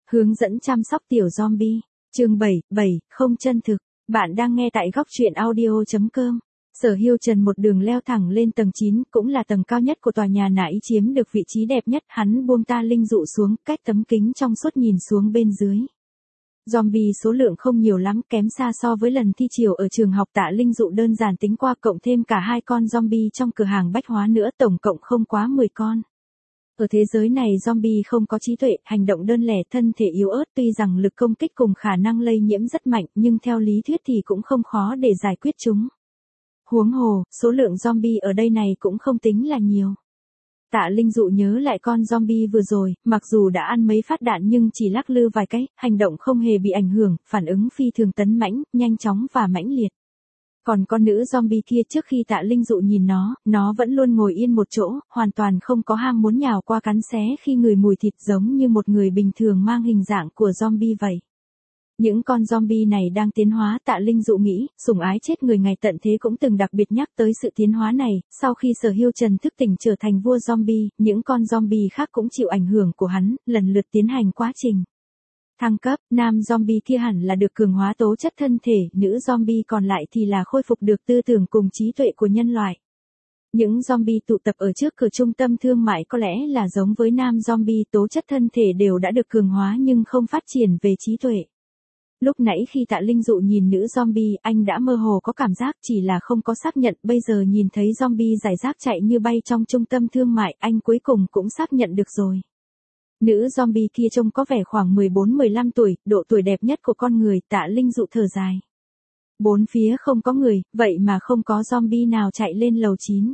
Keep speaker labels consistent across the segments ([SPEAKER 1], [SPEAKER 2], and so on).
[SPEAKER 1] Hướng dẫn chăm sóc tiểu zombie. Chương 7, không chân thực. Bạn đang nghe tại góc truyện audio.com. Sở Hưu Trần một đường leo thẳng lên tầng 9, cũng là tầng cao nhất của tòa nhà nãy chiếm được vị trí đẹp nhất. Hắn buông ta linh dụ xuống, cách tấm kính trong suốt nhìn xuống bên dưới. Zombie số lượng không nhiều lắm, kém xa so với lần thi chiều ở trường học. Tạ Linh dụ đơn giản tính qua, cộng thêm cả 2 con zombie trong cửa hàng bách hóa nữa, tổng cộng không quá 10 con. Ở thế giới này zombie không có trí tuệ, hành động đơn lẻ, thân thể yếu ớt, tuy rằng lực công kích cùng khả năng lây nhiễm rất mạnh, nhưng theo lý thuyết thì cũng không khó để giải quyết chúng. Huống hồ, số lượng zombie ở đây này cũng không tính là nhiều. Tạ Linh dụ nhớ lại con zombie vừa rồi, mặc dù đã ăn mấy phát đạn nhưng chỉ lắc lư vài cái, hành động không hề bị ảnh hưởng, phản ứng phi thường tấn mãnh, nhanh chóng và mãnh liệt. Còn con nữ zombie kia, trước khi Tạ Linh dụ nhìn nó vẫn luôn ngồi yên một chỗ, hoàn toàn không có ham muốn nhào qua cắn xé khi ngửi mùi thịt, giống như một người bình thường mang hình dạng của zombie vậy. Những con zombie này đang tiến hóa. Tạ Linh dụ nghĩ, sủng ái chết người ngày tận thế cũng từng đặc biệt nhắc tới sự tiến hóa này. Sau khi Sở Hưu Trần thức tỉnh trở thành vua zombie, những con zombie khác cũng chịu ảnh hưởng của hắn, lần lượt tiến hành quá trình thăng cấp. Nam zombie kia hẳn là được cường hóa tố chất thân thể, nữ zombie còn lại thì là khôi phục được tư tưởng cùng trí tuệ của nhân loại. Những zombie tụ tập ở trước cửa trung tâm thương mại có lẽ là giống với nam zombie, tố chất thân thể đều đã được cường hóa nhưng không phát triển về trí tuệ. Lúc nãy khi Tạ Linh dụ nhìn nữ zombie, anh đã mơ hồ có cảm giác, chỉ là không có xác nhận. Bây giờ nhìn thấy zombie rải rác chạy như bay trong trung tâm thương mại, anh cuối cùng cũng xác nhận được rồi. Nữ zombie kia trông có vẻ khoảng 14-15 tuổi, độ tuổi đẹp nhất của con người. Tạ Linh dụ thở dài. Bốn phía không có người, vậy mà không có zombie nào chạy lên lầu 9.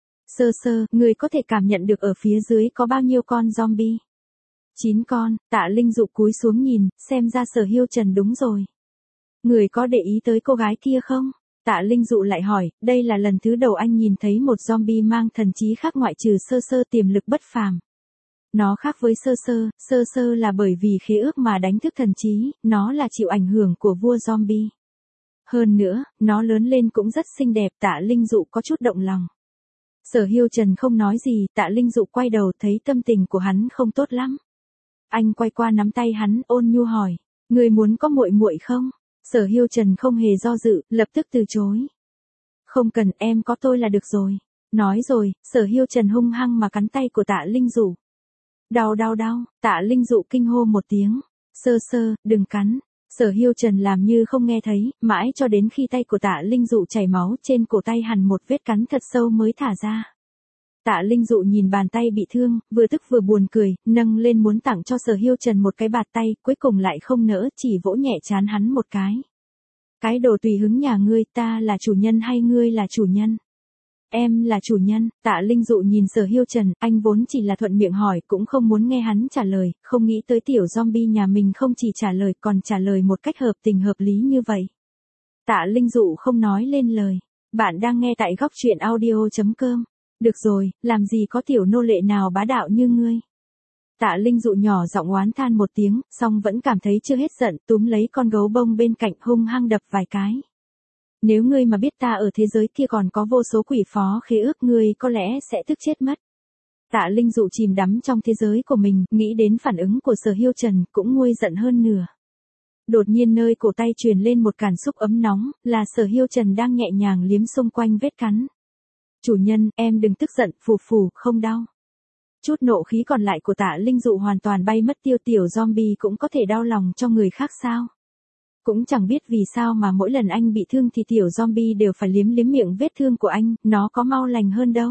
[SPEAKER 1] Sơ, người có thể cảm nhận được ở phía dưới có bao nhiêu con zombie? 9 con. Tạ Linh dụ cúi xuống nhìn, xem ra Sở Hưu Trần đúng rồi. Người có để ý tới cô gái kia không? Tạ Linh dụ lại hỏi, đây là lần thứ đầu anh nhìn thấy một zombie mang thần trí khác, ngoại trừ sơ tiềm lực bất phàm. Nó khác với sơ là bởi vì khế ước mà đánh thức thần trí, nó là chịu ảnh hưởng của vua zombie. Hơn nữa, nó lớn lên cũng rất xinh đẹp. Tạ Linh dụ có chút động lòng. Sở Hưu Trần không nói gì. Tạ Linh dụ quay đầu thấy tâm tình của hắn không tốt lắm. Anh quay qua nắm tay hắn, ôn nhu hỏi, người muốn có muội muội không? Sở Hưu Trần không hề do dự, lập tức từ chối. Không cần, em có tôi là được rồi. Nói rồi, Sở Hưu Trần hung hăng mà cắn tay của Tạ Linh dụ. Đau. Tạ Linh dụ kinh hô một tiếng. Sơ, đừng cắn. Sở Hưu Trần làm như không nghe thấy, mãi cho đến khi tay của Tạ Linh dụ chảy máu, trên cổ tay hằn một vết cắn thật sâu mới thả ra. Tạ Linh dụ nhìn bàn tay bị thương, vừa tức vừa buồn cười, nâng lên muốn tặng cho Sở Hưu Trần một cái bạt tay, cuối cùng lại không nỡ, chỉ vỗ nhẹ trán hắn một cái. Cái đồ tùy hứng nhà ngươi, ta là chủ nhân hay ngươi là chủ nhân? Em là chủ nhân. Tạ Linh dụ nhìn Sở Hưu Trần, anh vốn chỉ là thuận miệng hỏi, cũng không muốn nghe hắn trả lời, không nghĩ tới tiểu zombie nhà mình không chỉ trả lời còn trả lời một cách hợp tình hợp lý như vậy. Tạ Linh dụ không nói lên lời. Bạn đang nghe tại góc truyện audio.com. Được rồi, làm gì có tiểu nô lệ nào bá đạo như ngươi. Tạ Linh dụ nhỏ giọng oán than một tiếng, song vẫn cảm thấy chưa hết giận, túm lấy con gấu bông bên cạnh hung hăng đập vài cái. Nếu ngươi mà biết ta ở thế giới kia còn có vô số quỷ phó khế ước, ngươi có lẽ sẽ tức chết mất. Tạ Linh dụ chìm đắm trong thế giới của mình, nghĩ đến phản ứng của Sở Hưu Trần, cũng nguôi giận hơn nửa. Đột nhiên nơi cổ tay truyền lên một cảm xúc ấm nóng, là Sở Hưu Trần đang nhẹ nhàng liếm xung quanh vết cắn. Chủ nhân, em đừng tức giận, phù, không đau. Chút nộ khí còn lại của Tạ Linh dụ hoàn toàn bay mất. Tiểu zombie cũng có thể đau lòng cho người khác sao? Cũng chẳng biết vì sao mà mỗi lần anh bị thương thì tiểu zombie đều phải liếm miệng vết thương của anh, nó có mau lành hơn đâu.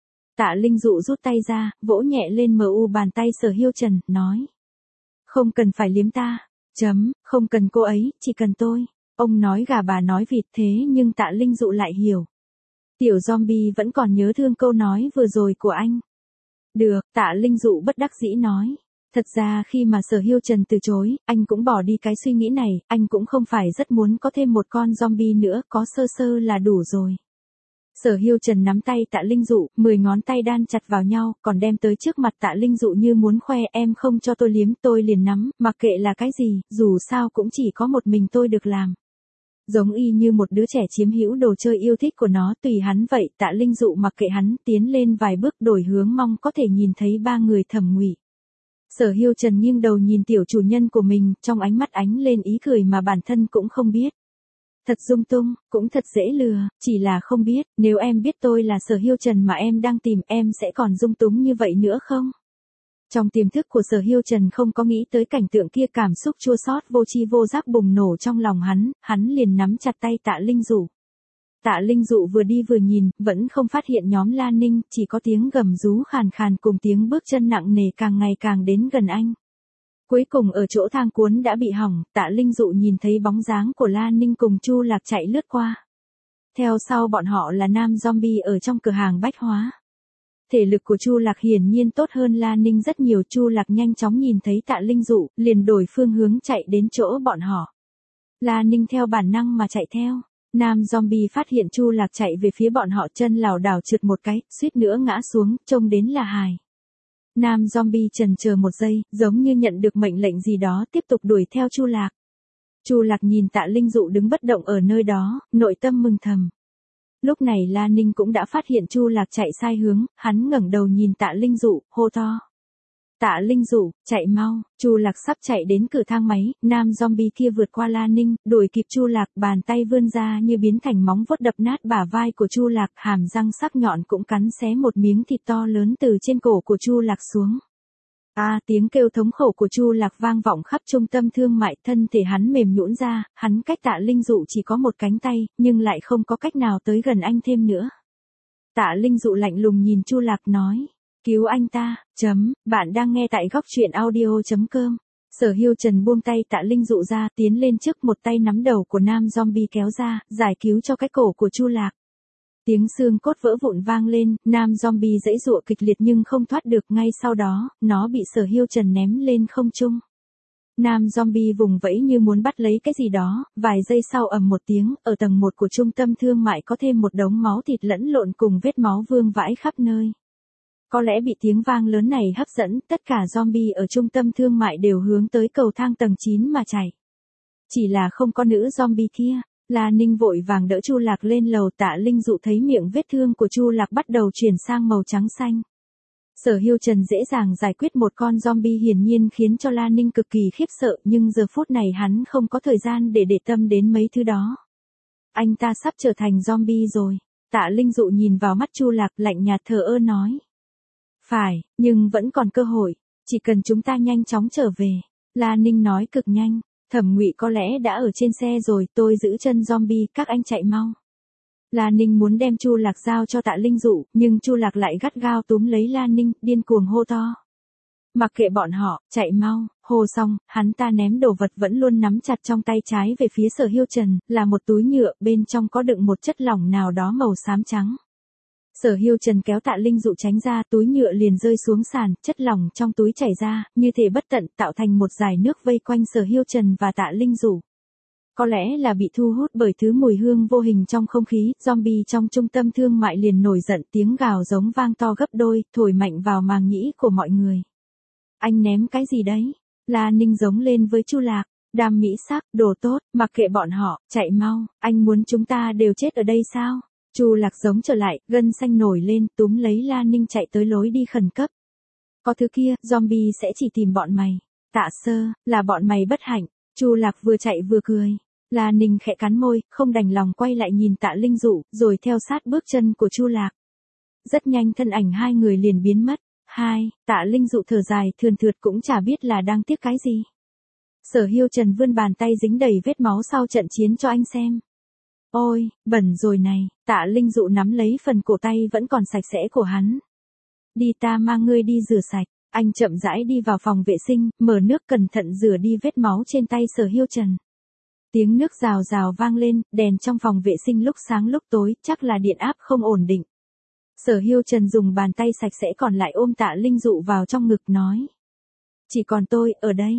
[SPEAKER 1] Tạ Linh dụ rút tay ra, vỗ nhẹ lên bàn tay Sở Hưu Trần, nói. Không cần phải liếm ta. Không cần cô ấy, chỉ cần tôi. Ông nói gà bà nói vịt, thế nhưng Tạ Linh dụ lại hiểu. Tiểu zombie vẫn còn nhớ thương câu nói vừa rồi của anh. Được, Tạ Linh dụ bất đắc dĩ nói. Thật ra khi mà Sở Hưu Trần từ chối, anh cũng bỏ đi cái suy nghĩ này, anh cũng không phải rất muốn có thêm một con zombie nữa, có sơ là đủ rồi. Sở Hưu Trần nắm tay Tạ Linh dụ, 10 ngón tay đan chặt vào nhau, còn đem tới trước mặt Tạ Linh dụ như muốn khoe, em không cho tôi liếm, tôi liền nắm, mặc kệ là cái gì, dù sao cũng chỉ có một mình tôi được làm. Giống y như một đứa trẻ chiếm hữu đồ chơi yêu thích của nó, tùy hắn vậy. Tạ Linh dụ mặc kệ hắn, tiến lên vài bước đổi hướng, mong có thể nhìn thấy ba người Thẩm Ngụy. Sở Hiêu Trần nghiêng đầu nhìn tiểu chủ nhân của mình, trong ánh mắt ánh lên ý cười mà bản thân cũng không biết. Thật dung tung, cũng thật dễ lừa, chỉ là không biết, nếu em biết tôi là Sở Hiêu Trần mà em đang tìm, em sẽ còn dung túng như vậy nữa không? Trong tiềm thức của Sở Hiêu Trần không có nghĩ tới cảnh tượng kia, cảm xúc chua xót vô tri vô giác bùng nổ trong lòng hắn liền nắm chặt tay Tạ Linh Dụ. Tạ Linh Dụ vừa đi vừa nhìn, vẫn không phát hiện nhóm La Ninh, chỉ có tiếng gầm rú khàn khàn cùng tiếng bước chân nặng nề càng ngày càng đến gần anh. Cuối cùng ở chỗ thang cuốn đã bị hỏng, Tạ Linh Dụ nhìn thấy bóng dáng của La Ninh cùng Chu Lạc chạy lướt qua. Theo sau bọn họ là nam zombie ở trong cửa hàng bách hóa. Thể lực của Chu Lạc hiển nhiên tốt hơn La Ninh rất nhiều. Chu Lạc nhanh chóng nhìn thấy Tạ Linh Dụ, liền đổi phương hướng chạy đến chỗ bọn họ. La Ninh theo bản năng mà chạy theo. Nam zombie phát hiện Chu Lạc chạy về phía bọn họ, chân lảo đảo trượt một cái, suýt nữa ngã xuống, trông đến là hài. Nam zombie chần chờ một giây, giống như nhận được mệnh lệnh gì đó, tiếp tục đuổi theo Chu Lạc. Chu Lạc nhìn Tạ Linh Dụ đứng bất động ở nơi đó, nội tâm mừng thầm. Lúc này La Ninh cũng đã phát hiện Chu Lạc chạy sai hướng, hắn ngẩng đầu nhìn Tạ Linh Dụ, hô to. Tạ Linh Dụ, chạy mau. Chu Lạc sắp chạy đến cửa thang máy, nam zombie kia vượt qua La Ninh, đuổi kịp Chu Lạc, bàn tay vươn ra như biến thành móng vuốt đập nát bả vai của Chu Lạc, hàm răng sắc nhọn cũng cắn xé một miếng thịt to lớn từ trên cổ của Chu Lạc xuống. Tiếng kêu thống khổ của Chu Lạc vang vọng khắp trung tâm thương mại, thân thể hắn mềm nhũn ra, hắn cách Tạ Linh Dụ chỉ có một cánh tay, nhưng lại không có cách nào tới gần anh thêm nữa. Tạ Linh Dụ lạnh lùng nhìn Chu Lạc nói. Cứu anh ta, bạn đang nghe tại góc truyện audio.com. Sở Hiêu Trần buông tay Tạ Linh Dụ ra, tiến lên trước, một tay nắm đầu của nam zombie kéo ra, giải cứu cho cái cổ của Chu Lạc. Tiếng xương cốt vỡ vụn vang lên, nam zombie giãy giụa kịch liệt nhưng không thoát được, ngay sau đó, nó bị Sở Hiêu Trần ném lên không trung. Nam zombie vùng vẫy như muốn bắt lấy cái gì đó, vài giây sau ầm một tiếng, ở tầng 1 của trung tâm thương mại có thêm một đống máu thịt lẫn lộn cùng vết máu vương vãi khắp nơi. Có lẽ bị tiếng vang lớn này hấp dẫn, tất cả zombie ở trung tâm thương mại đều hướng tới cầu thang tầng 9 mà chạy. Chỉ là không có nữ zombie kia. La Ninh vội vàng đỡ Chu Lạc lên lầu. Tạ Linh Dụ thấy miệng vết thương của Chu Lạc bắt đầu chuyển sang màu trắng xanh. Sở Hiêu Trần dễ dàng giải quyết một con zombie hiển nhiên khiến cho La Ninh cực kỳ khiếp sợ, nhưng giờ phút này hắn không có thời gian để tâm đến mấy thứ đó. Anh ta sắp trở thành zombie rồi. Tạ Linh Dụ nhìn vào mắt Chu Lạc, lạnh nhạt thờ ơ nói. Phải, nhưng vẫn còn cơ hội, chỉ cần chúng ta nhanh chóng trở về. La Ninh nói cực nhanh. Thẩm Ngụy có lẽ đã ở trên xe rồi, tôi giữ chân zombie, các anh chạy mau. La Ninh muốn đem Chu Lạc giao cho Tạ Linh Dụ, nhưng Chu Lạc lại gắt gao túm lấy La Ninh, điên cuồng hô to. Mặc kệ bọn họ, chạy mau. Hô xong, hắn ta ném đồ vật vẫn luôn nắm chặt trong tay trái về phía Sở Hiêu Trần, là một túi nhựa, bên trong có đựng một chất lỏng nào đó màu xám trắng. Sở Hiêu Trần kéo Tạ Linh Dụ tránh ra, túi nhựa liền rơi xuống sàn, chất lỏng trong túi chảy ra, như thể bất tận, tạo thành một dải nước vây quanh Sở Hiêu Trần và Tạ Linh Dụ. Có lẽ là bị thu hút bởi thứ mùi hương vô hình trong không khí, zombie trong trung tâm thương mại liền nổi giận, tiếng gào giống vang to gấp đôi, thổi mạnh vào màng nhĩ của mọi người. Anh ném cái gì đấy? La Ninh giống lên với Chu Lạc. Đam mỹ sắc, đồ tốt, mặc kệ bọn họ, chạy mau, anh muốn chúng ta đều chết ở đây sao? Chu Lạc giống trở lại, gân xanh nổi lên, túm lấy La Ninh chạy tới lối đi khẩn cấp. Có thứ kia, zombie sẽ chỉ tìm bọn mày. Tạ Sơ, là bọn mày bất hạnh. Chu Lạc vừa chạy vừa cười. La Ninh khẽ cắn môi, không đành lòng quay lại nhìn Tạ Linh Dụ, rồi theo sát bước chân của Chu Lạc. Rất nhanh thân ảnh hai người liền biến mất. Tạ Linh Dụ thở dài, thườn thượt cũng chả biết là đang tiếc cái gì. Sở Hiêu Trần vươn bàn tay dính đầy vết máu sau trận chiến cho anh xem. Ôi, bẩn rồi này. Tạ Linh Dụ nắm lấy phần cổ tay vẫn còn sạch sẽ của hắn. Đi, ta mang ngươi đi rửa sạch. Anh chậm rãi đi vào phòng vệ sinh, mở nước cẩn thận rửa đi vết máu trên tay Sở Hiêu Trần. Tiếng nước rào rào vang lên, đèn trong phòng vệ sinh lúc sáng lúc tối, chắc là điện áp không ổn định. Sở Hiêu Trần dùng bàn tay sạch sẽ còn lại ôm Tạ Linh Dụ vào trong ngực nói. Chỉ còn tôi, ở đây.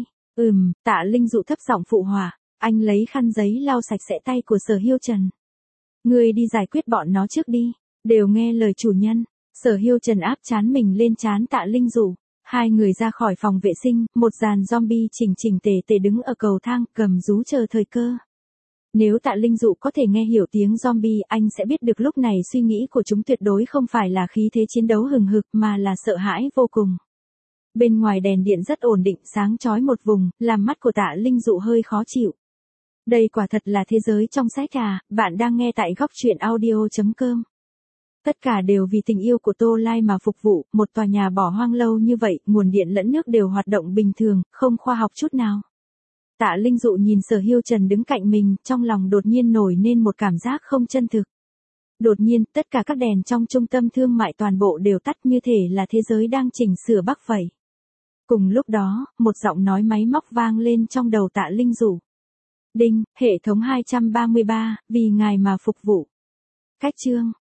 [SPEAKER 1] Tạ Linh Dụ thấp giọng phụ họa. Anh lấy khăn giấy lau sạch sẽ tay của Sở Hiêu Trần. Ngươi đi giải quyết bọn nó trước đi. Đều nghe lời chủ nhân. Sở Hiêu Trần áp trán mình lên trán Tạ Linh Dụ. Hai người ra khỏi phòng vệ sinh, một dàn zombie chỉnh chỉnh tề tề đứng ở cầu thang, cầm rú chờ thời cơ. Nếu Tạ Linh Dụ có thể nghe hiểu tiếng zombie, anh sẽ biết được lúc này suy nghĩ của chúng tuyệt đối không phải là khí thế chiến đấu hừng hực mà là sợ hãi vô cùng. Bên ngoài đèn điện rất ổn định sáng chói một vùng, làm mắt của Tạ Linh Dụ hơi khó chịu. Đây quả thật là thế giới trong sách à, bạn đang nghe tại góc truyện audio.com. Tất cả đều vì tình yêu của Tô Lai mà phục vụ, một tòa nhà bỏ hoang lâu như vậy, nguồn điện lẫn nước đều hoạt động bình thường, không khoa học chút nào. Tạ Linh Dụ nhìn Sở Hưu Trần đứng cạnh mình, trong lòng đột nhiên nổi lên một cảm giác không chân thực. Đột nhiên, tất cả các đèn trong trung tâm thương mại toàn bộ đều tắt như thể là thế giới đang chỉnh sửa bắc vậy. Cùng lúc đó, một giọng nói máy móc vang lên trong đầu Tạ Linh Dụ. Đinh, hệ thống 233, vì ngài mà phục vụ. Cách chương.